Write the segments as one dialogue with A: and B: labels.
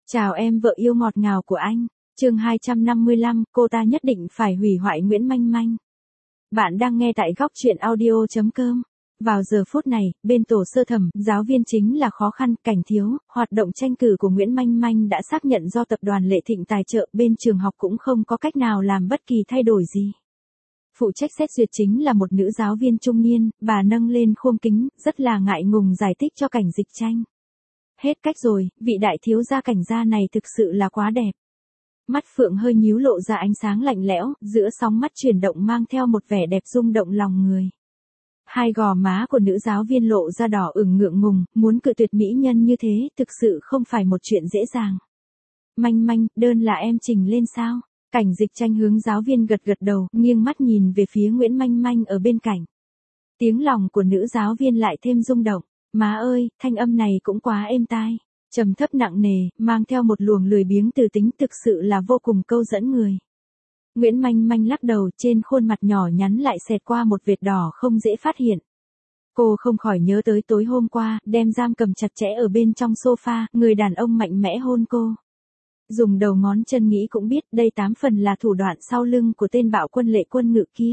A: Chào em vợ yêu ngọt ngào của anh. Chương 255, cô ta nhất định phải hủy hoại Nguyễn Manh Manh. Bạn đang nghe tại góc truyện audio.com. Vào giờ phút này, bên tổ sơ thẩm, giáo viên chính là khó khăn, cảnh thiếu, hoạt động tranh cử của Nguyễn Manh Manh đã xác nhận do tập đoàn Lệ Thịnh tài trợ, bên trường học cũng không có cách nào làm bất kỳ thay đổi gì. Phụ trách xét duyệt chính là một nữ giáo viên trung niên, bà nâng lên khuôn kính, rất là ngại ngùng giải thích cho Cảnh Dịch Tranh. Hết cách rồi, vị đại thiếu gia Cảnh gia này thực sự là quá đẹp. Mắt phượng hơi nhíu lộ ra ánh sáng lạnh lẽo, giữa sóng mắt chuyển động mang theo một vẻ đẹp rung động lòng người. Hai gò má của nữ giáo viên lộ ra đỏ ửng ngượng ngùng, muốn cự tuyệt mỹ nhân như thế, thực sự không phải một chuyện dễ dàng. Manh Manh, đơn là em trình lên sao? Cảnh Dịch Tranh hướng giáo viên gật gật đầu, nghiêng mắt nhìn về phía Nguyễn Manh Manh ở bên cạnh. Tiếng lòng của nữ giáo viên lại thêm rung động. Má ơi, thanh âm này cũng quá êm tai. Trầm thấp nặng nề, mang theo một luồng lười biếng từ tính, thực sự là vô cùng câu dẫn người. Nguyễn Manh Manh lắc đầu, trên khuôn mặt nhỏ nhắn lại xẹt qua một vệt đỏ không dễ phát hiện. Cô không khỏi nhớ tới tối hôm qua, đem giam cầm chặt chẽ ở bên trong sofa, người đàn ông mạnh mẽ hôn cô. Dùng đầu ngón chân nghĩ cũng biết, đây 8 phần là thủ đoạn sau lưng của tên bạo quân Lệ Quân Ngự kia.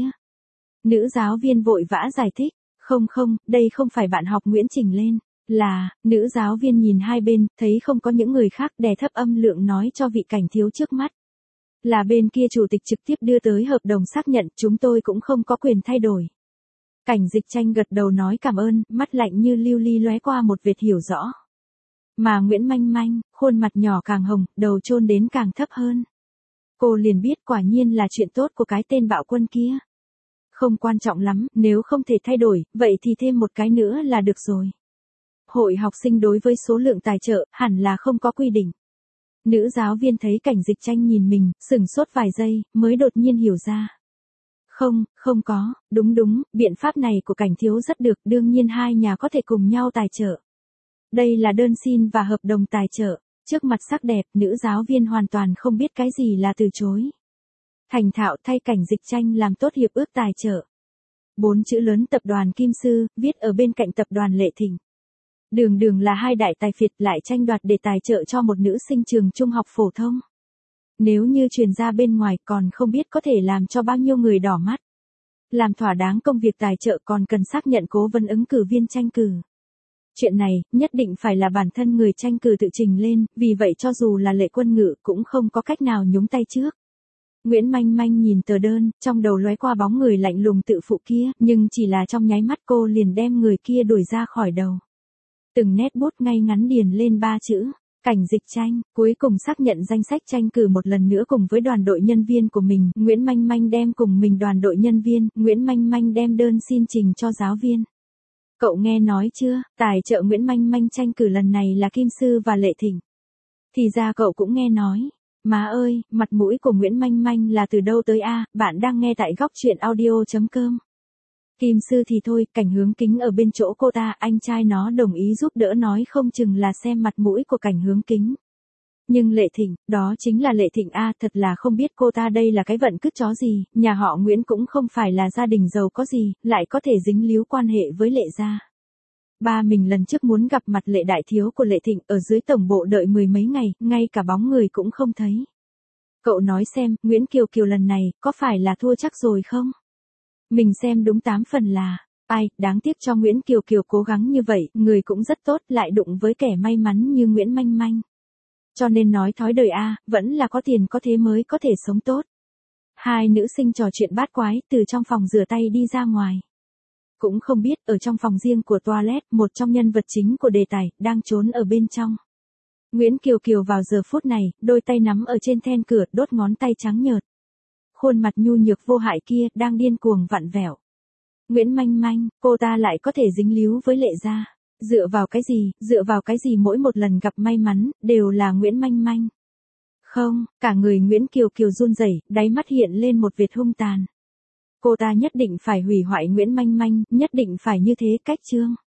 A: Nữ giáo viên vội vã giải thích. Không, đây không phải bạn học Nguyễn trình lên, là, nữ giáo viên nhìn hai bên, thấy không có những người khác, đè thấp âm lượng nói cho vị cảnh thiếu trước mắt. Là bên kia chủ tịch trực tiếp đưa tới hợp đồng xác nhận, chúng tôi cũng không có quyền thay đổi. Cảnh Dịch Tranh gật đầu nói cảm ơn, mắt lạnh như lưu ly lóe qua một vệt hiểu rõ. Mà Nguyễn Manh Manh, khuôn mặt nhỏ càng hồng, đầu chôn đến càng thấp hơn. Cô liền biết quả nhiên là chuyện tốt của cái tên bạo quân kia. Không quan trọng lắm, nếu không thể thay đổi, vậy thì thêm một cái nữa là được rồi. Hội học sinh đối với số lượng tài trợ, hẳn là không có quy định. Nữ giáo viên thấy Cảnh Dịch Tranh nhìn mình, sửng sốt vài giây, mới đột nhiên hiểu ra. Không có, đúng, biện pháp này của Cảnh thiếu rất được, đương nhiên hai nhà có thể cùng nhau tài trợ. Đây là đơn xin và hợp đồng tài trợ, trước mặt sắc đẹp, nữ giáo viên hoàn toàn không biết cái gì là từ chối. Thành thạo thay Cảnh Dịch Tranh làm tốt hiệp ước tài trợ. 4 chữ lớn tập đoàn Kim Sư, viết ở bên cạnh tập đoàn Lệ Thịnh. Đường là hai đại tài phiệt lại tranh đoạt để tài trợ cho một nữ sinh trường trung học phổ thông. Nếu như truyền ra bên ngoài còn không biết có thể làm cho bao nhiêu người đỏ mắt. Làm thỏa đáng công việc tài trợ còn cần xác nhận cố vấn ứng cử viên tranh cử. Chuyện này, nhất định phải là bản thân người tranh cử tự trình lên, vì vậy cho dù là Lệ Quân Ngự cũng không có cách nào nhúng tay trước. Nguyễn Manh Manh nhìn tờ đơn, trong đầu lóe qua bóng người lạnh lùng tự phụ kia, nhưng chỉ là trong nháy mắt cô liền đem người kia đuổi ra khỏi đầu. Từng nét bút ngay ngắn điền lên 3 chữ, Cảnh Dịch Tranh, cuối cùng xác nhận danh sách tranh cử một lần nữa cùng với đoàn đội nhân viên của mình, Nguyễn Manh Manh đem cùng mình đoàn đội nhân viên, Nguyễn Manh Manh đem đơn xin trình cho giáo viên. Cậu nghe nói chưa, tài trợ Nguyễn Manh Manh tranh cử lần này là Kim Sư và Lệ Thịnh. Thì ra cậu cũng nghe nói. Má ơi, mặt mũi của Nguyễn Manh Manh là từ đâu tới a? Bạn đang nghe tại góc truyện audio.com. Kim Sư thì thôi, Cảnh Hướng Kính ở bên chỗ cô ta, anh trai nó đồng ý giúp đỡ nói không chừng là xem mặt mũi của Cảnh Hướng Kính. Nhưng Lệ Thịnh, đó chính là Lệ Thịnh a, thật là không biết cô ta đây là cái vận cứt chó gì, nhà họ Nguyễn cũng không phải là gia đình giàu có gì, lại có thể dính líu quan hệ với Lệ gia. Ba mình lần trước muốn gặp mặt Lệ đại thiếu của Lệ Thịnh ở dưới tổng bộ đợi 10 mấy ngày, ngay cả bóng người cũng không thấy. Cậu nói xem, Nguyễn Kiều Kiều lần này, có phải là thua chắc rồi không? Mình xem đúng 8 phần là, ai, đáng tiếc cho Nguyễn Kiều Kiều cố gắng như vậy, người cũng rất tốt, lại đụng với kẻ may mắn như Nguyễn Manh Manh. Cho nên nói thói đời a, vẫn là có tiền có thế mới có thể sống tốt. Hai nữ sinh trò chuyện bát quái, từ trong phòng rửa tay đi ra ngoài. Cũng không biết, ở trong phòng riêng của toilet, một trong nhân vật chính của đề tài, đang trốn ở bên trong. Nguyễn Kiều Kiều vào giờ phút này, đôi tay nắm ở trên then cửa, đốt ngón tay trắng nhợt. Khuôn mặt nhu nhược vô hại kia, đang điên cuồng vặn vẹo. Nguyễn Manh Manh, cô ta lại có thể dính líu với Lệ gia. Dựa vào cái gì mỗi một lần gặp may mắn, đều là Nguyễn Manh Manh. Không, cả người Nguyễn Kiều Kiều run rẩy, đáy mắt hiện lên một vệt hung tàn. Cô ta nhất định phải hủy hoại Nguyễn Manh Manh, nhất định phải như thế, cách chương.